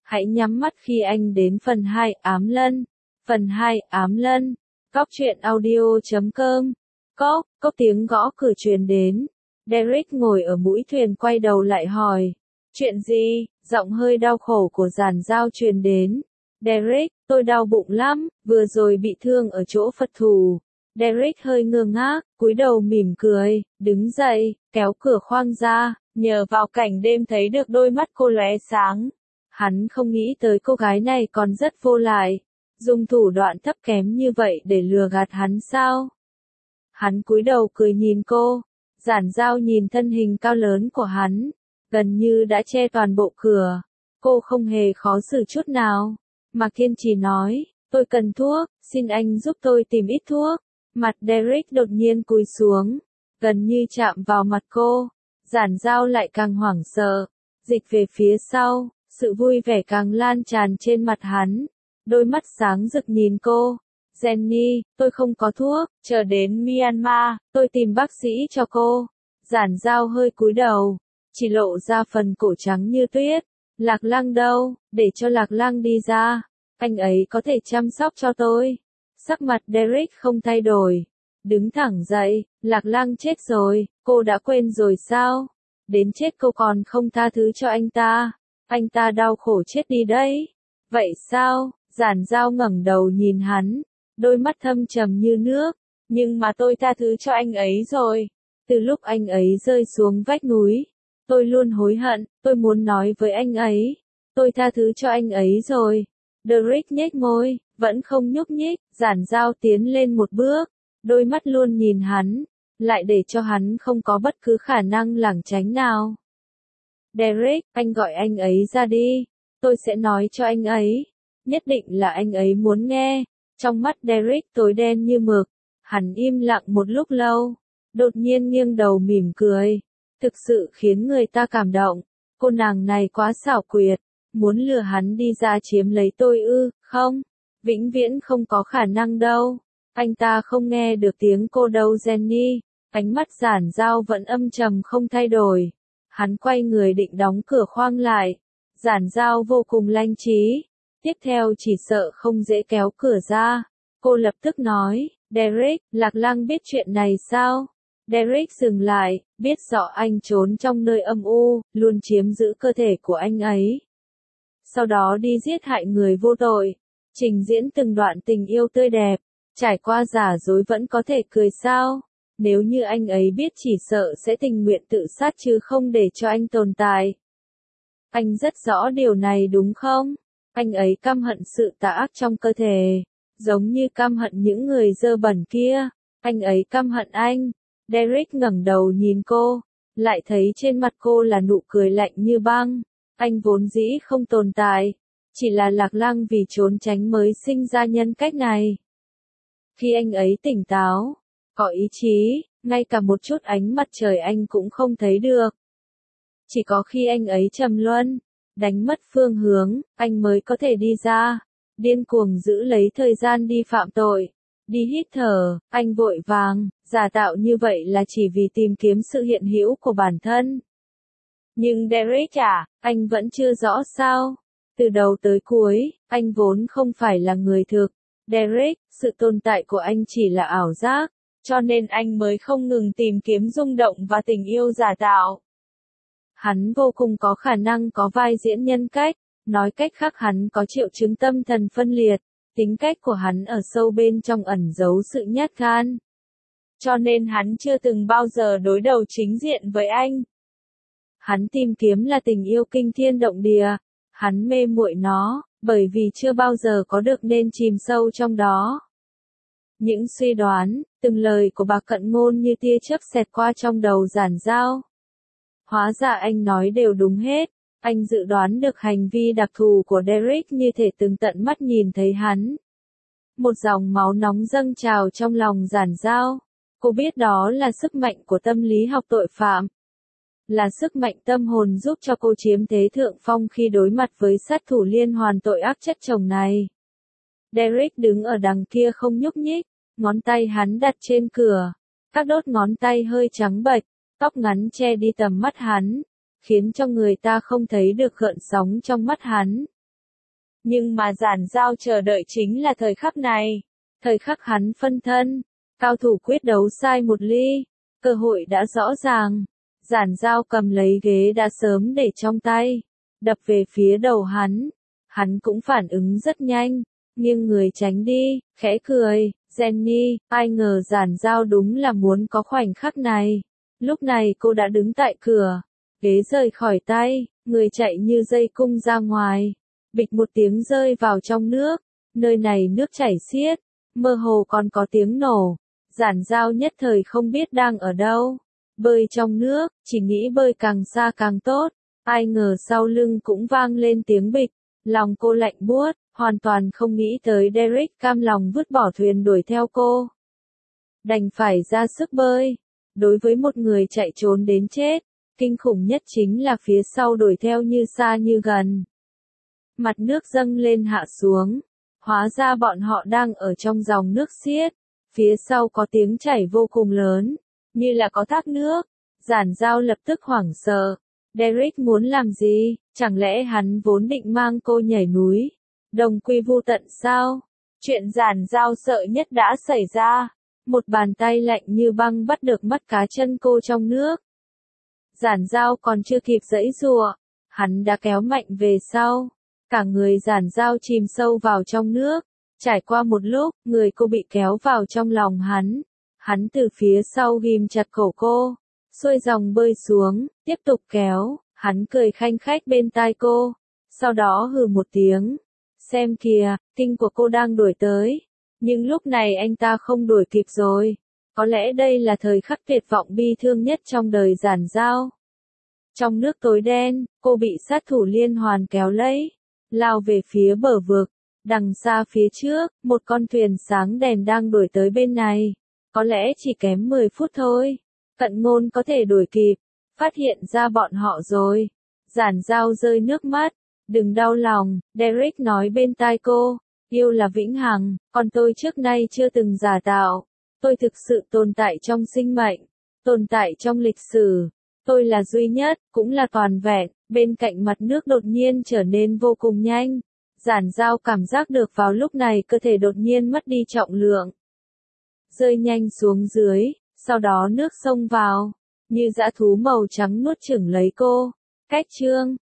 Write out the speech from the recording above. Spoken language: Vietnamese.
Hãy nhắm mắt khi anh đến phần 2 ám lân. Phần 2 ám lân. Cóc truyện audio.com. Cốc tiếng gõ cửa truyền đến. Derek ngồi ở mũi thuyền quay đầu lại hỏi. Chuyện gì? Giọng hơi đau khổ của Giản Giao truyền đến. Derek, tôi đau bụng lắm, vừa rồi bị thương ở chỗ Phật thủ. Derek hơi ngơ ngác, cúi đầu mỉm cười, đứng dậy, kéo cửa khoang ra, nhờ vào cảnh đêm thấy được đôi mắt cô lóe sáng. Hắn không nghĩ tới cô gái này còn rất vô lại, dùng thủ đoạn thấp kém như vậy để lừa gạt hắn sao? Hắn cúi đầu cười nhìn cô, Giản Giao nhìn thân hình cao lớn của hắn, gần như đã che toàn bộ cửa. Cô không hề khó xử chút nào, mà kiên trì nói, tôi cần thuốc, xin anh giúp tôi tìm ít thuốc. Mặt Derek đột nhiên cúi xuống, gần như chạm vào mặt cô. Giản Giao lại càng hoảng sợ, dịch về phía sau, sự vui vẻ càng lan tràn trên mặt hắn. Đôi mắt sáng rực nhìn cô. Jenny, tôi không có thuốc, chờ đến Myanmar, tôi tìm bác sĩ cho cô. Giản Giao hơi cúi đầu, chỉ lộ ra phần cổ trắng như tuyết. Lạc Lăng đâu, để cho Lạc Lăng đi ra, anh ấy có thể chăm sóc cho tôi. Sắc mặt Derek không thay đổi, đứng thẳng dậy, Lạc Lăng chết rồi, cô đã quên rồi sao? Đến chết cô còn không tha thứ cho anh ta đau khổ chết đi đấy. Vậy sao? Giản Giao ngẩng đầu nhìn hắn, đôi mắt thâm trầm như nước, nhưng mà tôi tha thứ cho anh ấy rồi. Từ lúc anh ấy rơi xuống vách núi, tôi luôn hối hận, tôi muốn nói với anh ấy, tôi tha thứ cho anh ấy rồi. Derek nhếch môi, vẫn không nhúc nhích. Giản Giao tiến lên một bước, đôi mắt luôn nhìn hắn, lại để cho hắn không có bất cứ khả năng lảng tránh nào. Derek, anh gọi anh ấy ra đi, tôi sẽ nói cho anh ấy, nhất định là anh ấy muốn nghe. Trong mắt Derek tối đen như mực, hắn im lặng một lúc lâu, đột nhiên nghiêng đầu mỉm cười, thực sự khiến người ta cảm động. Cô nàng này quá xảo quyệt, muốn lừa hắn đi ra chiếm lấy tôi ư? Không, vĩnh viễn không có khả năng đâu. Anh ta không nghe được tiếng cô đâu Jenny. Ánh mắt Giản Giao vẫn âm trầm không thay đổi. Hắn quay người định đóng cửa khoang lại. Giản Giao vô cùng lanh trí. Tiếp theo chỉ sợ không dễ kéo cửa ra. Cô lập tức nói, Derek, Lạc Lăng biết chuyện này sao? Derek dừng lại, biết rõ anh trốn trong nơi âm u, luôn chiếm giữ cơ thể của anh ấy. Sau đó đi giết hại người vô tội, trình diễn từng đoạn tình yêu tươi đẹp, trải qua giả dối vẫn có thể cười sao? Nếu như anh ấy biết chỉ sợ sẽ tình nguyện tự sát chứ không để cho anh tồn tại. Anh rất rõ điều này đúng không? Anh ấy căm hận sự tà ác trong cơ thể, giống như căm hận những người dơ bẩn kia. Anh ấy căm hận anh. Derek ngẩng đầu nhìn cô, lại thấy trên mặt cô là nụ cười lạnh như băng. Anh vốn dĩ không tồn tại, chỉ là Lạc Lăng vì trốn tránh mới sinh ra nhân cách này. Khi anh ấy tỉnh táo, có ý chí, ngay cả một chút ánh mặt trời anh cũng không thấy được. Chỉ có khi anh ấy trầm luân, đánh mất phương hướng, anh mới có thể đi ra, điên cuồng giữ lấy thời gian đi phạm tội, đi hít thở. Anh vội vàng, giả tạo như vậy là chỉ vì tìm kiếm sự hiện hữu của bản thân. Nhưng Derek anh vẫn chưa rõ sao? Từ đầu tới cuối, anh vốn không phải là người thực. Derek, sự tồn tại của anh chỉ là ảo giác, cho nên anh mới không ngừng tìm kiếm rung động và tình yêu giả tạo. Hắn vô cùng có khả năng có vai diễn nhân cách, nói cách khác hắn có triệu chứng tâm thần phân liệt, tính cách của hắn ở sâu bên trong ẩn giấu sự nhát gan. Cho nên hắn chưa từng bao giờ đối đầu chính diện với anh. Hắn tìm kiếm là tình yêu kinh thiên động địa, hắn mê muội nó, bởi vì chưa bao giờ có được nên chìm sâu trong đó. Những suy đoán, từng lời của bà cận ngôn như tia chớp xẹt qua trong đầu Giản Giao. Hóa ra anh nói đều đúng hết, anh dự đoán được hành vi đặc thù của Derek như thể từng tận mắt nhìn thấy hắn. Một dòng máu nóng dâng trào trong lòng Giản Giao. Cô biết đó là sức mạnh của tâm lý học tội phạm. Là sức mạnh tâm hồn giúp cho cô chiếm thế thượng phong khi đối mặt với sát thủ liên hoàn tội ác chất chồng này. Derek đứng ở đằng kia không nhúc nhích, ngón tay hắn đặt trên cửa. Các đốt ngón tay hơi trắng bệch, tóc ngắn che đi tầm mắt hắn, khiến cho người ta không thấy được gợn sóng trong mắt hắn. Nhưng mà Giản Giao chờ đợi chính là thời khắc này. Thời khắc hắn phân thân. Cao thủ quyết đấu sai một ly. Cơ hội đã rõ ràng. Giản Giao cầm lấy ghế đã sớm để trong tay. Đập về phía đầu hắn. Hắn cũng phản ứng rất nhanh. Nghiêng người tránh đi, khẽ cười. Jenny, ai ngờ Giản Giao đúng là muốn có khoảnh khắc này. Lúc này cô đã đứng tại cửa. Ghế rời khỏi tay, người chạy như dây cung ra ngoài. Bịch một tiếng rơi vào trong nước. Nơi này nước chảy xiết. Mơ hồ còn có tiếng nổ. Giản Giao nhất thời không biết đang ở đâu. Bơi trong nước, chỉ nghĩ bơi càng xa càng tốt. Ai ngờ sau lưng cũng vang lên tiếng bịch. Lòng cô lạnh buốt, hoàn toàn không nghĩ tới Derek cam lòng vứt bỏ thuyền đuổi theo cô. Đành phải ra sức bơi. Đối với một người chạy trốn đến chết, kinh khủng nhất chính là phía sau đuổi theo như xa như gần. Mặt nước dâng lên hạ xuống. Hóa ra bọn họ đang ở trong dòng nước xiết. Phía sau có tiếng chảy vô cùng lớn, như là có thác nước. Giản Giao lập tức hoảng sợ. Derek muốn làm gì? Chẳng lẽ hắn vốn định mang cô nhảy núi? Đồng quy vu tận sao? Chuyện Giản Giao sợ nhất đã xảy ra. Một bàn tay lạnh như băng bắt được mắt cá chân cô trong nước. Giản Giao còn chưa kịp giãy giụa, hắn đã kéo mạnh về sau. Cả người Giản Giao chìm sâu vào trong nước. Trải qua một lúc, người cô bị kéo vào trong lòng hắn. Hắn từ phía sau ghim chặt cổ cô, xuôi dòng bơi xuống, tiếp tục kéo. Hắn cười khanh khách bên tai cô, sau đó hừ một tiếng. Xem kìa, kinh của cô đang đuổi tới. Nhưng lúc này anh ta không đuổi kịp rồi. Có lẽ đây là thời khắc tuyệt vọng bi thương nhất trong đời Giản Giao. Trong nước tối đen, cô bị sát thủ liên hoàn kéo lấy, lao về phía bờ vực. Đằng xa phía trước, một con thuyền sáng đèn đang đuổi tới bên này. Có lẽ chỉ kém 10 phút thôi. Cận Ngôn có thể đuổi kịp. Phát hiện ra bọn họ rồi. Giản Giao rơi nước mắt. Đừng đau lòng, Derek nói bên tai cô. Yêu là vĩnh hằng, còn tôi trước nay chưa từng giả tạo. Tôi thực sự tồn tại trong sinh mệnh. Tồn tại trong lịch sử. Tôi là duy nhất, cũng là toàn vẹn. Bên cạnh mặt nước đột nhiên trở nên vô cùng nhanh. Giản Giao cảm giác được vào lúc này cơ thể đột nhiên mất đi trọng lượng. Rơi nhanh xuống dưới, sau đó nước xông vào. Như dã thú màu trắng nuốt chửng lấy cô. Cách chương